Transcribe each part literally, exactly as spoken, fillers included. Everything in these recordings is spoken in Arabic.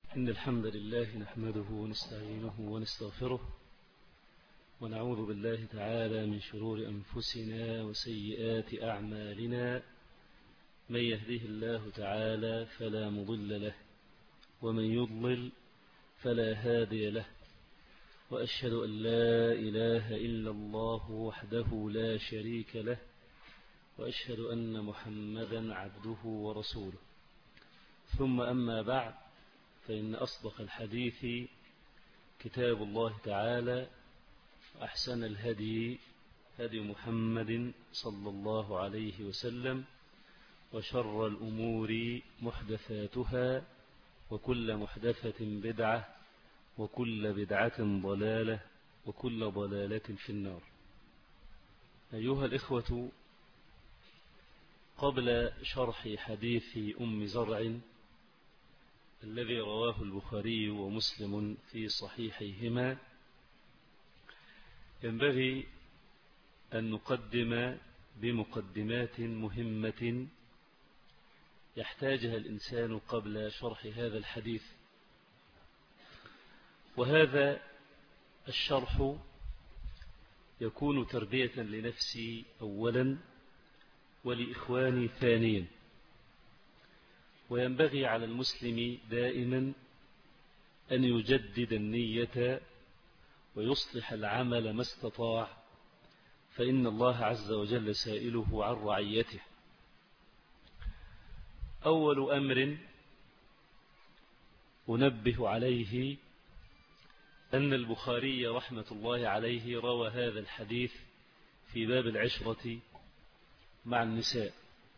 إن الحمد لله نحمده ونستعينه ونستغفره ونعوذ بالله تعالى من شرور أنفسنا وسيئات أعمالنا. من يهده الله تعالى فلا مضل له ومن يضلل فلا هادي له، وأشهد أن لا إله إلا الله وحده لا شريك له، وأشهد أن محمدا عبده ورسوله. ثم أما بعد، فإن أصدق الحديث كتاب الله تعالى، وأحسن الهدي هدي محمد صلى الله عليه وسلم، وشر الأمور محدثاتها، وكل محدثة بدعة، وكل بدعة ضلالة، وكل ضلالة في النار. أيها الإخوة، قبل شرح حديث أم زرع الذي رواه البخاري ومسلم في صحيحيهما، ينبغي أن نقدم بمقدمات مهمة يحتاجها الإنسان قبل شرح هذا الحديث. وهذا الشرح يكون تربية لنفسي أولا ولإخواني ثانيا. وينبغي على المسلم دائما أن يجدد النية ويصلح العمل ما استطاع، فإن الله عز وجل سائله عن رعيته. أول أمر أنبه عليه أن البخاري رحمة الله عليه روى هذا الحديث في باب العشرة مع النساء،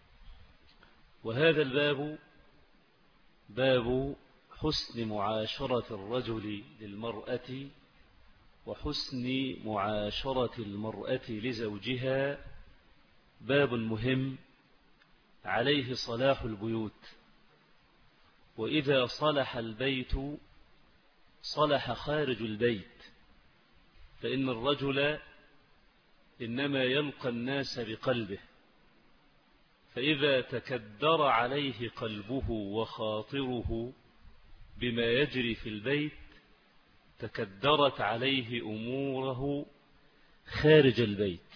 وهذا الباب باب حسن معاشرة الرجل للمرأة وحسن معاشرة المرأة لزوجها، باب مهم عليه صلاح البيوت. وإذا صلح البيت صلح خارج البيت، فإن الرجل إنما يلقى الناس بقلبه، فإذا تكدر عليه قلبه وخاطره بما يجري في البيت تكدرت عليه أموره خارج البيت.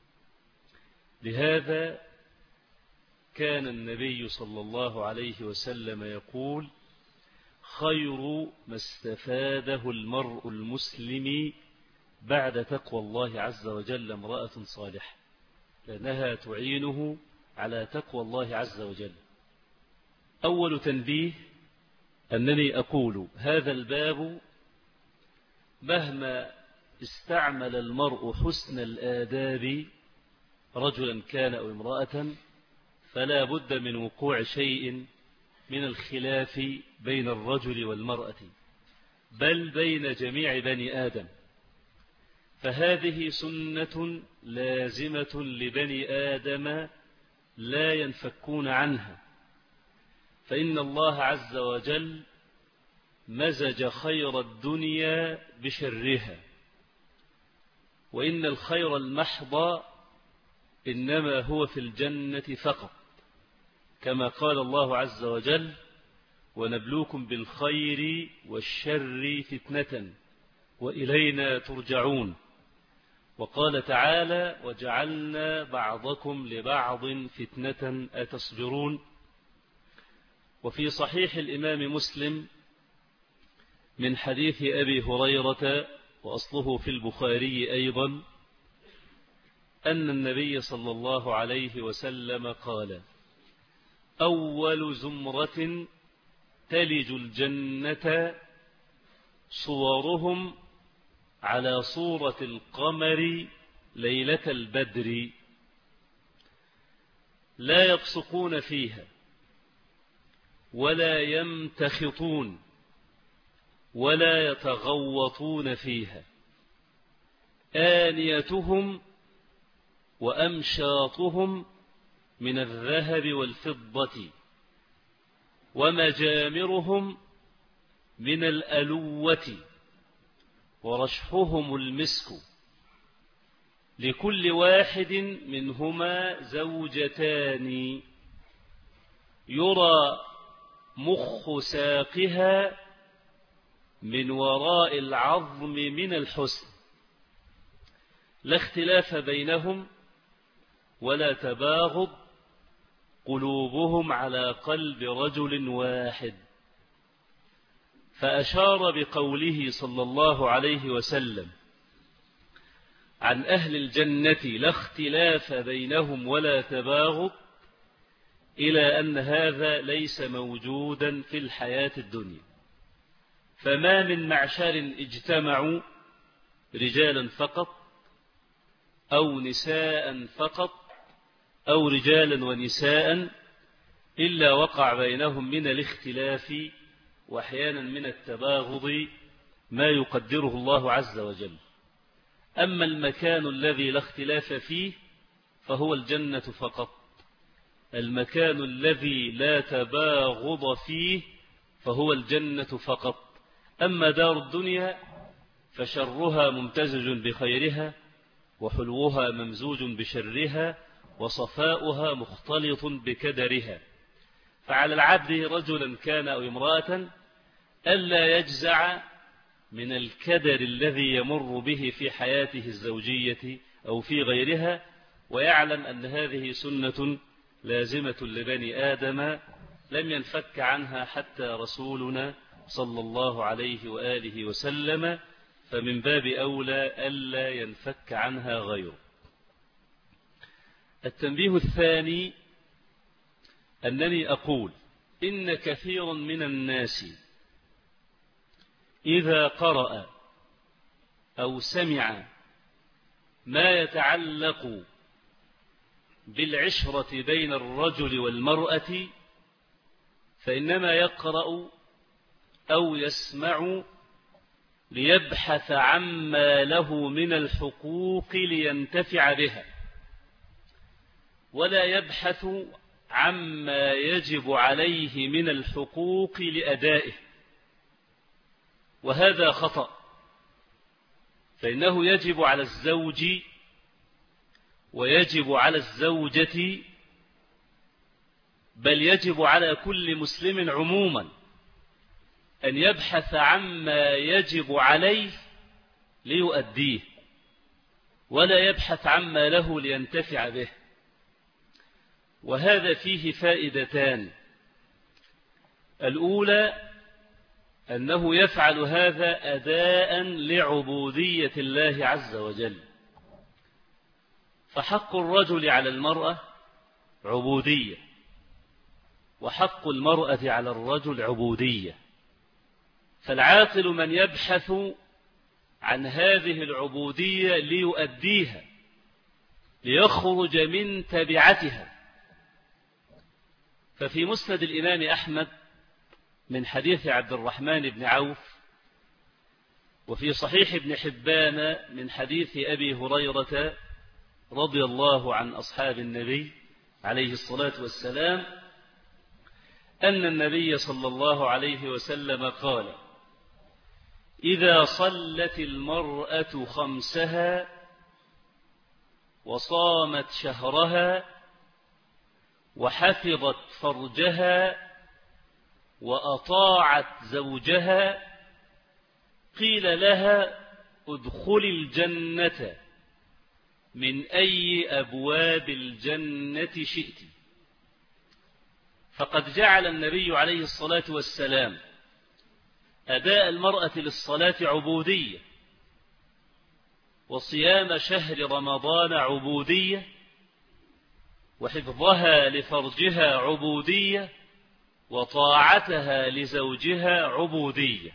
لهذا كان النبي صلى الله عليه وسلم يقول: خير ما استفاده المرء المسلم بعد تقوى الله عز وجل امرأة صالحة، لأنها تعينه على تقوى الله عز وجل. أول تنبيه أنني أقول هذا الباب مهما استعمل المرء حسن الآداب رجلا كان أو امرأة، فلا بد من وقوع شيء من الخلاف بين الرجل والمرأة، بل بين جميع بني آدم. فهذه سنة لازمة لبني آدم لا ينفكون عنها، فإن الله عز وجل مزج خير الدنيا بشرها، وإن الخير المحض إنما هو في الجنة فقط، كما قال الله عز وجل: ونبلوكم بالخير والشر فتنة وإلينا ترجعون. وقال تعالى: وجعلنا بعضكم لبعض فتنة أتصبرون. وفي صحيح الإمام مسلم من حديث أبي هريرة، وأصله في البخاري أيضا، أن النبي صلى الله عليه وسلم قال: أول زمرة تلج الجنة صورهم على صورة القمر ليلة البدر، لا يبصقون فيها ولا يمتخطون ولا يتغوطون فيها، آنيتهم وأمشاطهم من الذهب والفضة، ومجامرهم من الألوة، ورشحهم المسك، لكل واحد منهما زوجتان، يرى مخ ساقها من وراء العظم من الحسن، لا اختلاف بينهم ولا تباغض، قلوبهم على قلب رجل واحد. فأشار بقوله صلى الله عليه وسلم عن أهل الجنة لا اختلاف بينهم ولا تباغض إلى أن هذا ليس موجودا في الحياة الدنيا. فما من معشر اجتمعوا رجالا فقط أو نساء فقط أو رجالا ونساء إلا وقع بينهم من الاختلاف وأحيانا من التباغض ما يقدره الله عز وجل. أما المكان الذي لا اختلاف فيه فهو الجنة فقط، المكان الذي لا تباغض فيه فهو الجنة فقط. أما دار الدنيا فشرها ممتزج بخيرها، وحلوها ممزوج بشرها، وصفاؤها مختلط بكدرها. فعلى العبد رجلا كان أو امرأة ألا يجزع من الكدر الذي يمر به في حياته الزوجية أو في غيرها، ويعلم أن هذه سنة لازمة لبني آدم لم ينفك عنها حتى رسولنا صلى الله عليه وآله وسلم، فمن باب أولى ألا ينفك عنها غيره. التنبيه الثاني أنني أقول إن كثيرا من الناس إذا قرأ أو سمع ما يتعلق بالعشرة بين الرجل والمرأة فإنما يقرأ أو يسمع ليبحث عما له من الحقوق لينتفع بها، ولا يبحث عما يجب عليه من الحقوق لأدائه، وهذا خطأ. فإنه يجب على الزوج ويجب على الزوجة، بل يجب على كل مسلم عموما أن يبحث عما يجب عليه ليؤديه، ولا يبحث عما له لينتفع به. وهذا فيه فائدتان: الأولى أنه يفعل هذا أداء لعبودية الله عز وجل، فحق الرجل على المرأة عبودية، وحق المرأة على الرجل عبودية. فالعاقل من يبحث عن هذه العبودية ليؤديها، ليخرج من تبعتها. ففي مسند الإمام أحمد من حديث عبد الرحمن بن عوف، وفي صحيح ابن حبان من حديث أبي هريرة رضي الله عن أصحاب النبي عليه الصلاة والسلام، أن النبي صلى الله عليه وسلم قال: إذا صلت المرأة خمسها وصامت شهرها وحفظت فرجها وأطاعت زوجها قيل لها: ادخلي الجنة من أي أبواب الجنة شئت. فقد جعل النبي عليه الصلاة والسلام أداء المرأة للصلاة عبودية، وصيام شهر رمضان عبودية، وحفظها لفرجها عبودية، وطاعتها لزوجها عبودية.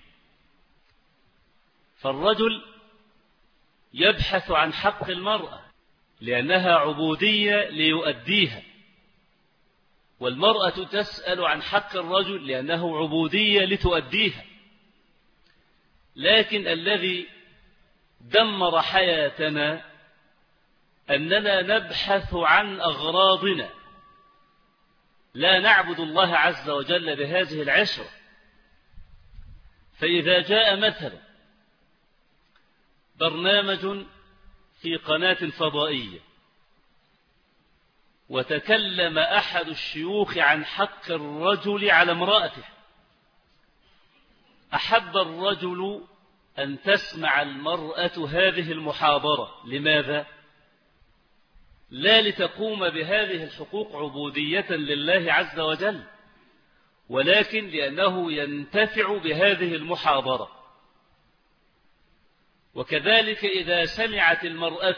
فالرجل يبحث عن حق المرأة لأنها عبودية ليؤديها، والمرأة تسأل عن حق الرجل لأنه عبودية لتؤديها. لكن الذي دمر حياتنا أننا نبحث عن أغراضنا، لا نعبد الله عز وجل بهذه العشرة. فإذا جاء مثلا برنامج في قناة فضائية وتكلم أحد الشيوخ عن حق الرجل على امرأته، أحب الرجل أن تسمع المرأة هذه المحاضرة. لماذا؟ لا لتقوم بهذه الحقوق عبودية لله عز وجل، ولكن لأنه ينتفع بهذه المحاضرة. وكذلك إذا سمعت المرأة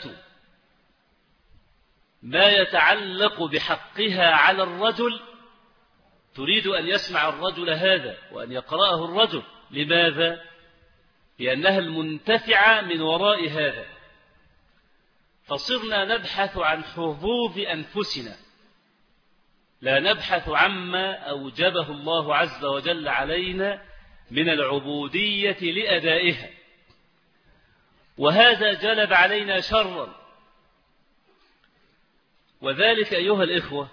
ما يتعلق بحقها على الرجل تريد أن يسمع الرجل هذا وأن يقرأه الرجل. لماذا؟ لأنها المنتفعة من وراء هذا. فصرنا نبحث عن حظوظ أنفسنا، لا نبحث عما أوجبه الله عز وجل علينا من العبودية لأدائها. وهذا جلب علينا شرا، وذلك أيها الإخوة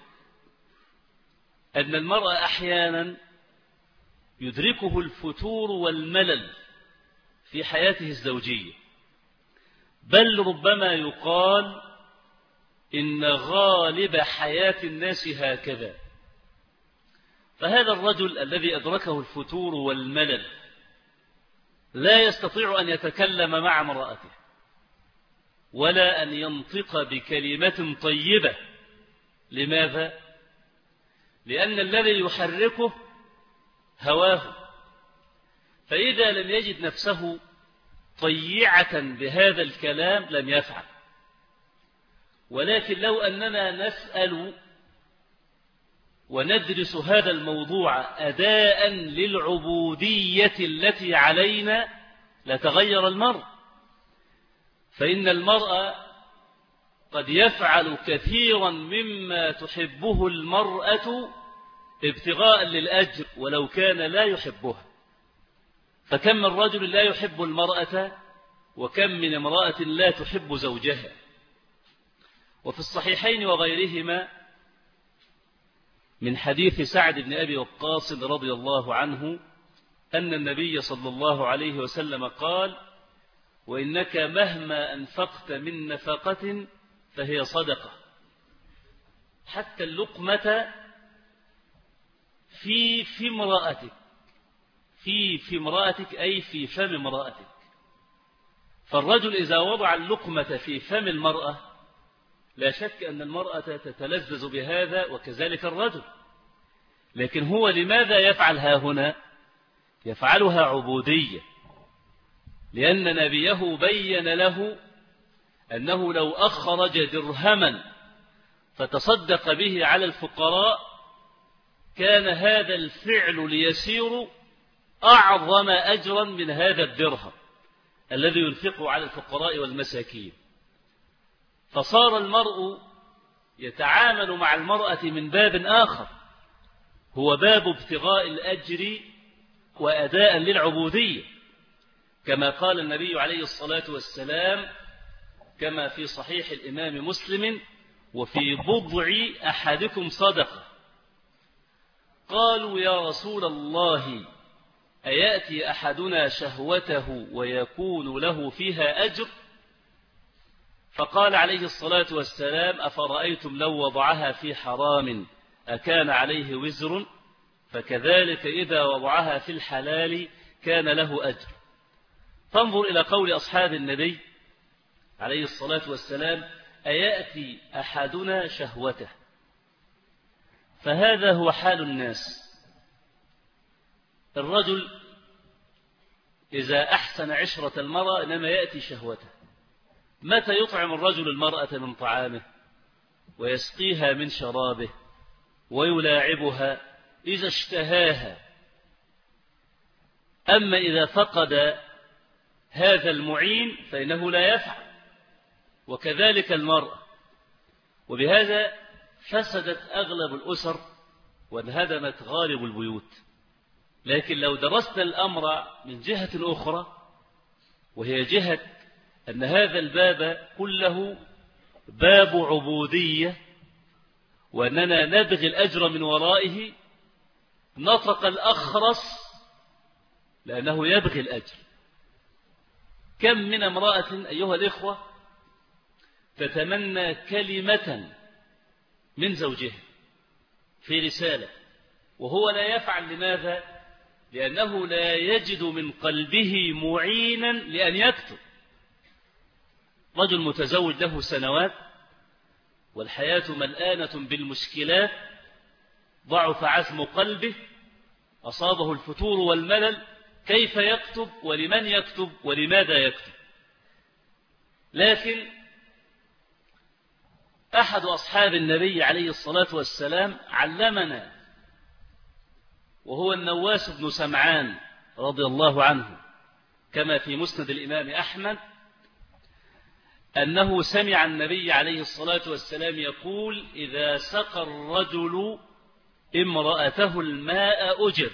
أن المرء أحيانا يدركه الفتور والملل في حياته الزوجية، بل ربما يقال إن غالب حياة الناس هكذا. فهذا الرجل الذي أدركه الفتور والملل لا يستطيع أن يتكلم مع امرأته ولا أن ينطق بكلمة طيبة. لماذا؟ لأن الذي يحركه هواه، فإذا لم يجد نفسه طيعة بهذا الكلام لم يفعل. ولكن لو أننا نسأل وندرس هذا الموضوع أداء للعبودية التي علينا لتغير المرء. فإن المرء قد يفعل كثيرا مما تحبه المرأة ابتغاء للأجر ولو كان لا يحبها. فكم من رجل لا يحب المرأة وكم من امرأة لا تحب زوجها. وفي الصحيحين وغيرهما من حديث سعد بن أبي وقاص رضي الله عنه أن النبي صلى الله عليه وسلم قال: وإنك مهما أنفقت من نفقة فهي صدقة، حتى اللقمة في في امرأتك، في في امرأتك أي في فم امرأتك. فالرجل إذا وضع اللقمة في فم المرأة لا شك أن المرأة تتلذذ بهذا وكذلك الرجل. لكن هو لماذا يفعل ها هنا؟ يفعلها عبودية، لأن نبيه بين له أنه لو أخرج درهما فتصدق به على الفقراء كان هذا الفعل ليسير أعظم أجرا من هذا الدرهم الذي ينفقه على الفقراء والمساكين. فصار المرء يتعامل مع المرأة من باب آخر، هو باب ابتغاء الأجر وأداء للعبودية، كما قال النبي عليه الصلاة والسلام كما في صحيح الإمام مسلم: وفي بضع أحدكم صدقة. قالوا: يا رسول الله، أيأتي أحدنا شهوته ويكون له فيها أجر؟ فقال عليه الصلاة والسلام: أفرأيتم لو وضعها في حرام أكان عليه وزر؟ فكذلك إذا وضعها في الحلال كان له أجر. فانظر إلى قول أصحاب النبي عليه الصلاة والسلام: أيأتي أحدنا شهوته. فهذا هو حال الناس. الرجل إذا أحسن عشرة المرأة إنما يأتي شهوته. متى يطعم الرجل المرأة من طعامه ويسقيها من شرابه ويلاعبها؟ إذا اشتهاها. أما إذا فقد هذا المعين فإنه لا يفعل، وكذلك المرأة. وبهذا فسدت أغلب الأسر وانهدمت غالب البيوت. لكن لو درست الأمر من جهة أخرى، وهي جهة أن هذا الباب كله باب عبودية وأننا نبغي الأجر من ورائه، نطق الأخرس لأنه يبغي الأجر. كم من امرأة أيها الإخوة تتمنى كلمة من زوجها في رسالة وهو لا يفعل. لماذا؟ لأنه لا يجد من قلبه معينا لأن يكتب. رجل متزوج له سنوات والحياة ملآنة بالمشكلات، ضعف عزم قلبه، أصابه الفتور والملل، كيف يكتب ولمن يكتب ولماذا يكتب؟ لكن أحد أصحاب النبي عليه الصلاة والسلام علمنا، وهو النواس بن سمعان رضي الله عنه كما في مسند الإمام أحمد، أنه سمع النبي عليه الصلاة والسلام يقول: إذا سقى الرجل امرأته الماء أجر.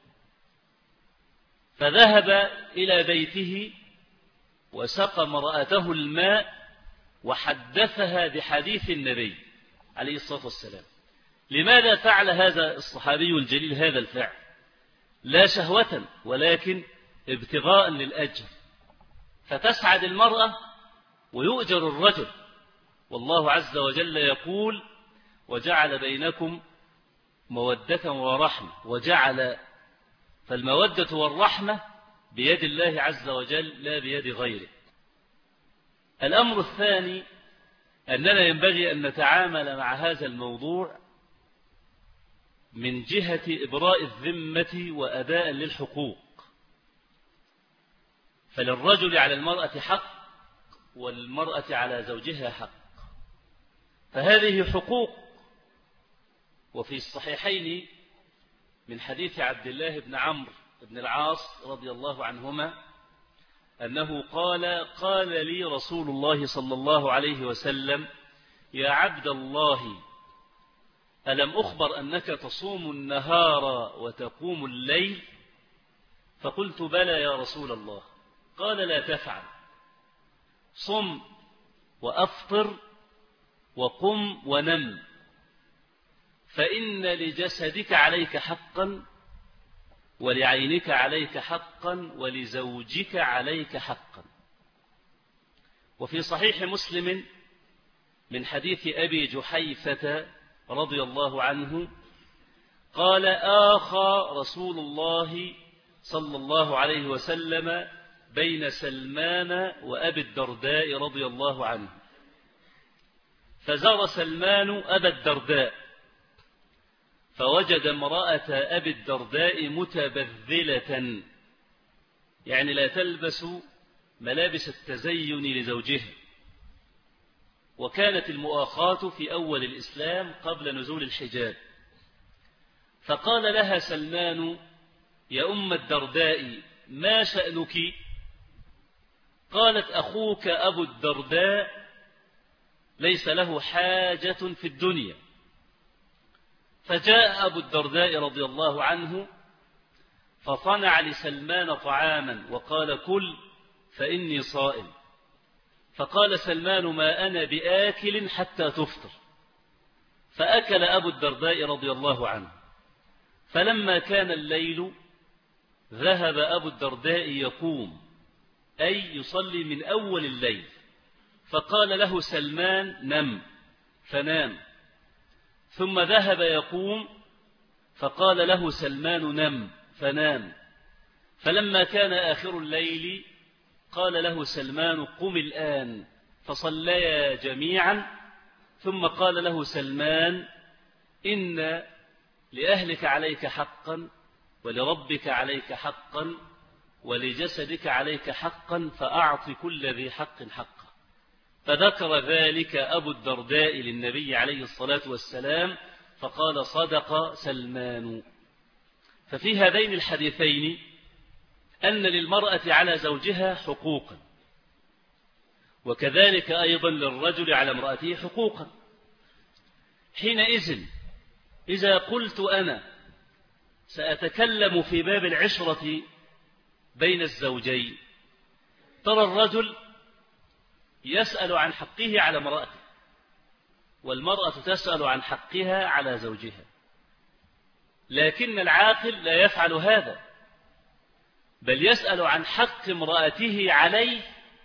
فذهب إلى بيته وسقى امرأته الماء وحدثها بحديث النبي عليه الصلاة والسلام. لماذا فعل هذا الصحابي الجليل هذا الفعل؟ لا شهوة ولكن ابتغاء للأجر، فتسعد المرأة ويؤجر الرجل. والله عز وجل يقول: وجعل بينكم مودة ورحمة، وجعل، فالمودة والرحمة بيد الله عز وجل لا بيد غيره. الأمر الثاني أننا ينبغي أن نتعامل مع هذا الموضوع من جهة إبراء الذمة وأداء للحقوق. فللرجل على المرأة حق والمرأة على زوجها حق، فهذه حقوق. وفي الصحيحين من حديث عبد الله بن عمرو بن العاص رضي الله عنهما أنه قال: قال لي رسول الله صلى الله عليه وسلم: يا عبد الله، ألم أخبر أنك تصوم النهار وتقوم الليل؟ فقلت: بلى يا رسول الله. قال: لا تفعل، صم وأفطر وقم ونم، فإن لجسدك عليك حقا، ولعينك عليك حقا، ولزوجك عليك حقا. وفي صحيح مسلم من حديث أبي جحيفة رضي الله عنه قال: آخى رسول الله صلى الله عليه وسلم بين سلمان وأبي الدرداء رضي الله عنه، فزار سلمان أبا الدرداء فوجد امرأة أبي الدرداء متبذلة، يعني لا تلبس ملابس التزين لزوجها، وكانت المؤاخاة في أول الإسلام قبل نزول الحجاب. فقال لها سلمان: يا أم الدرداء، ما شأنك؟ قالت: أخوك أبو الدرداء ليس له حاجة في الدنيا. فجاء أبو الدرداء رضي الله عنه فصنع لسلمان طعاما وقال: كل فإني صائم. فقال سلمان: ما أنا بآكل حتى تفطر. فأكل أبو الدرداء رضي الله عنه. فلما كان الليل ذهب أبو الدرداء يقوم، أي يصلي من أول الليل. فقال له سلمان: نم، فنام. ثم ذهب يقوم، فقال له سلمان: نم، فنام. فلما كان آخر الليل قال له سلمان: قم الآن. فصليا جميعا. ثم قال له سلمان: إن لأهلك عليك حقا، ولربك عليك حقا، ولجسدك عليك حقا، فأعط كل ذي حق حقه. فذكر ذلك أبو الدرداء للنبي عليه الصلاة والسلام فقال: صدق سلمان. ففي هذين الحديثين أن للمرأة على زوجها حقوقا، وكذلك أيضا للرجل على امرأته حقوقا. حينئذ إذا قلت أنا سأتكلم في باب العشرة بين الزوجين، ترى الرجل يسأل عن حقه على امرأته، والمرأة تسأل عن حقها على زوجها، لكن العاقل لا يفعل هذا، بل يسأل عن حق امرأته عليه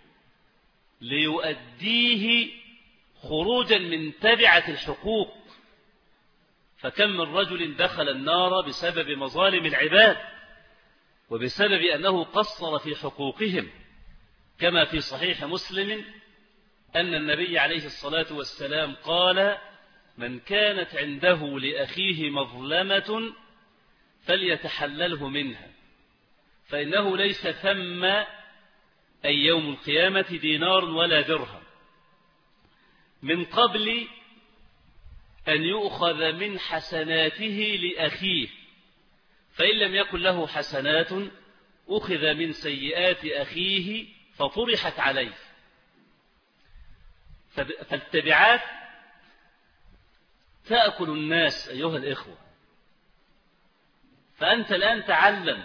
ليؤديه خروجا من تبعة الحقوق. فكم من رجل دخل النار بسبب مظالم العباد، وبسبب أنه قصر في حقوقهم، كما في صحيح مسلم أن النبي عليه الصلاة والسلام قال: من كانت عنده لأخيه مظلمة فليتحلله منها، فإنه ليس ثم أي يوم القيامة دينار ولا درهم من قبل أن يؤخذ من حسناته لأخيه، فإن لم يكن له حسنات أخذ من سيئات أخيه فطرحت عليه. فالتبعات تأكل الناس أيها الإخوة. فأنت الآن تعلم،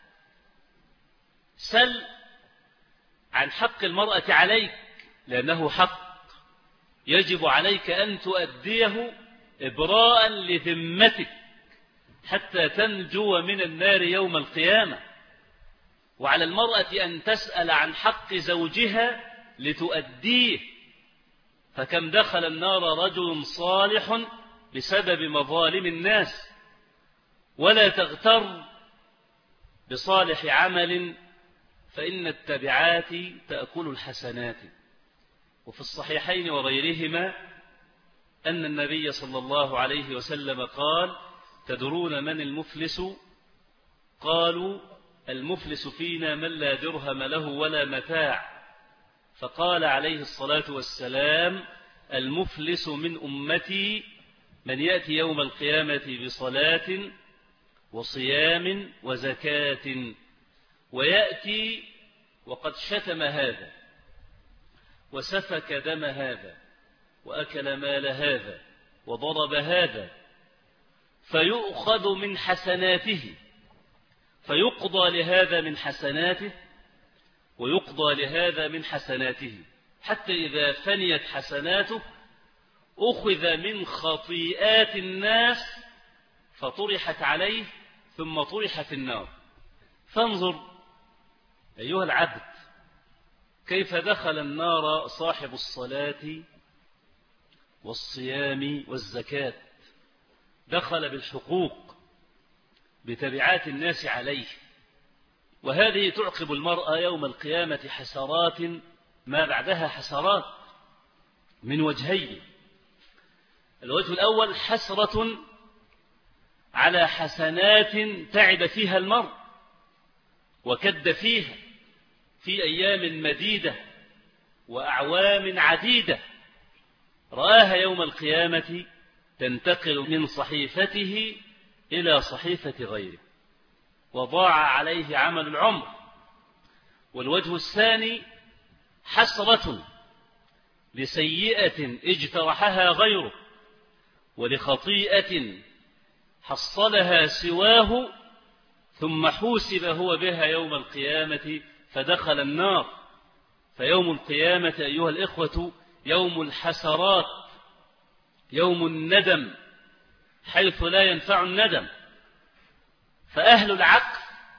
سل عن حق المرأة عليك، لأنه حق يجب عليك أن تؤديه إبراء لذمتك حتى تنجو من النار يوم القيامة. وعلى المرأة أن تسأل عن حق زوجها لتؤديه. فكم دخل النار رجل صالح بسبب مظالم الناس. ولا تغتر بصالح عمل، فإن التبعات تأكل الحسنات. وفي الصحيحين وغيرهما أن النبي صلى الله عليه وسلم قال: تدرون من المفلس؟ قالوا: المفلس فينا من لا درهم له ولا متاع. فقال عليه الصلاة والسلام: المفلس من أمتي من يأتي يوم القيامة بصلاة وصيام وزكاة، ويأتي وقد شتم هذا وسفك دم هذا وأكل مال هذا وضرب هذا، فيؤخذ من حسناته، فيقضى لهذا من حسناته ويقضى لهذا من حسناته، حتى إذا فنيت حسناته أخذ من خطيئات الناس فطرحت عليه ثم طرح في النار. فانظر أيها العبد كيف دخل النار صاحب الصلاة والصيام والزكاة. دخل بالحقوق بتبعات الناس عليه. وهذه تعقب المرأة يوم القيامة حسرات ما بعدها حسرات من وجهين. الوجه الأول حسرة على حسنات تعب فيها المرء وكد فيها في أيام مديدة وأعوام عديدة، رآها يوم القيامة تنتقل من صحيفته إلى صحيفة غيره، وضاع عليه عمل العمر. والوجه الثاني حسرة لسيئة اجترحها غيره ولخطيئة حصلها سواه، ثم حوسب هو بها يوم القيامة فدخل النار. فيوم القيامة أيها الإخوة يوم الحسرات، يوم الندم حيث لا ينفع الندم. فأهل العقل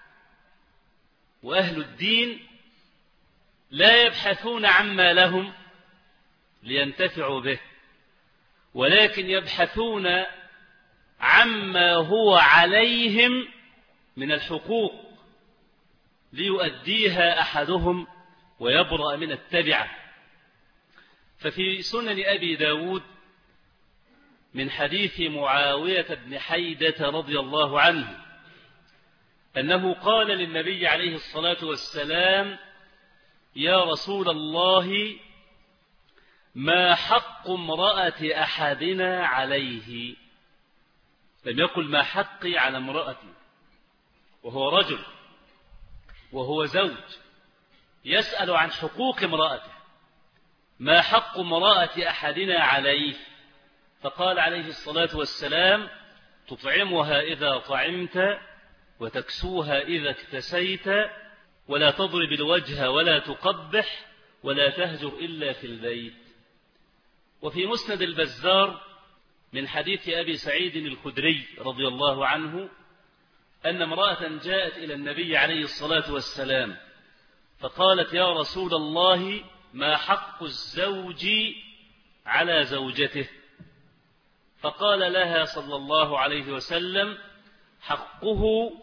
وأهل الدين لا يبحثون عما لهم لينتفعوا به، ولكن يبحثون عما هو عليهم من الحقوق ليؤديها أحدهم ويبرأ من التبعة. ففي سنن أبي داود من حديث معاوية بن حيدة رضي الله عنه أنه قال للنبي عليه الصلاة والسلام: يا رسول الله، ما حق امرأة أحدنا عليه؟ لم يقل ما حقي على امرأتي، وهو رجل وهو زوج يسأل عن حقوق امرأته. ما حق امرأة أحدنا عليه؟ فقال عليه الصلاة والسلام: تطعمها إذا طعمت، وتكسوها إذا اكتسيت، ولا تضرب الوجه ولا تقبح، ولا تهجر إلا في البيت. وفي مسند البزار من حديث أبي سعيد الخدري رضي الله عنه أن امرأة جاءت إلى النبي عليه الصلاة والسلام فقالت: يا رسول الله، ما حق الزوج على زوجته؟ فقال لها صلى الله عليه وسلم: حقه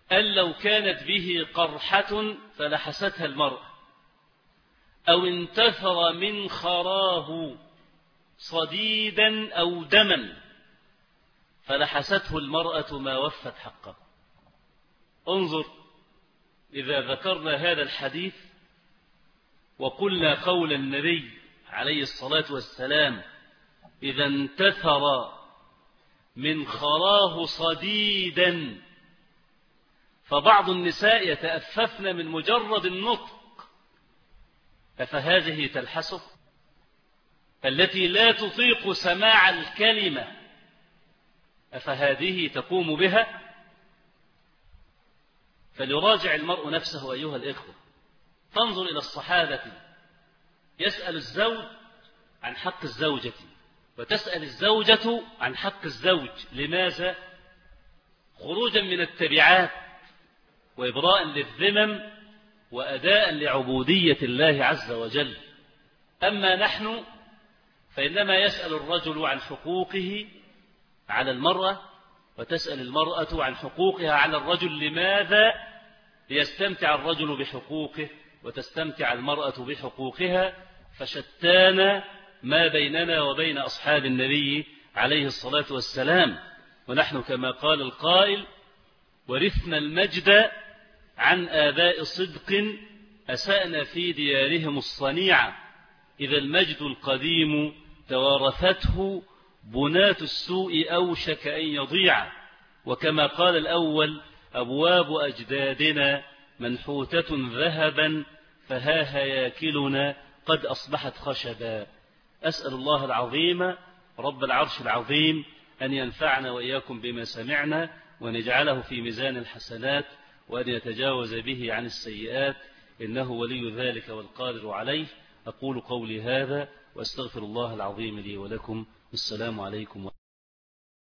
أن لو كانت به قرحة فلحستها المرأة أو انتثر من خراه صديدا أو دما فلحسته المرأة ما وفت حقه. انظر، إذا ذكرنا هذا الحديث وقلنا قول النبي عليه الصلاة والسلام إذا انتثر من خراه صديدا، فبعض النساء يتأففن من مجرد النطق، أفهذه تلحسه؟ التي لا تطيق سماع الكلمة أفهذه تقوم بها؟ فليراجع المرء نفسه أيها الإخوة. تنظر إلى الصحابة يسأل الزوج عن حق الزوجة وتسأل الزوجة عن حق الزوج. لماذا؟ خروجا من التبعات وإبراء للذمم وأداء لعبودية الله عز وجل. أما نحن فإنما يسأل الرجل عن حقوقه على المرأة وتسأل المرأة عن حقوقها على الرجل. لماذا؟ ليستمتع الرجل بحقوقه وتستمتع المرأة بحقوقها. فشتان ما بيننا وبين أصحاب النبي عليه الصلاة والسلام. ونحن كما قال القائل ورثنا المجد عن آباء صدق أسأنا في ديارهم الصنيعة إذا المجد القديم توارثته بنات السوء أوشك أن يضيع. وكما قال الأول أبواب أجدادنا منحوتة ذهبا فها هياكلنا قد أصبحت خشبا. أسأل الله العظيم رب العرش العظيم أن ينفعنا وإياكم بما سمعنا وأن يجعله في ميزان الحسنات وأن يتجاوز به عن السيئات، إنه ولي ذلك والقادر عليه. أقول قولي هذا وأستغفر الله العظيم لي ولكم. السلام عليكم.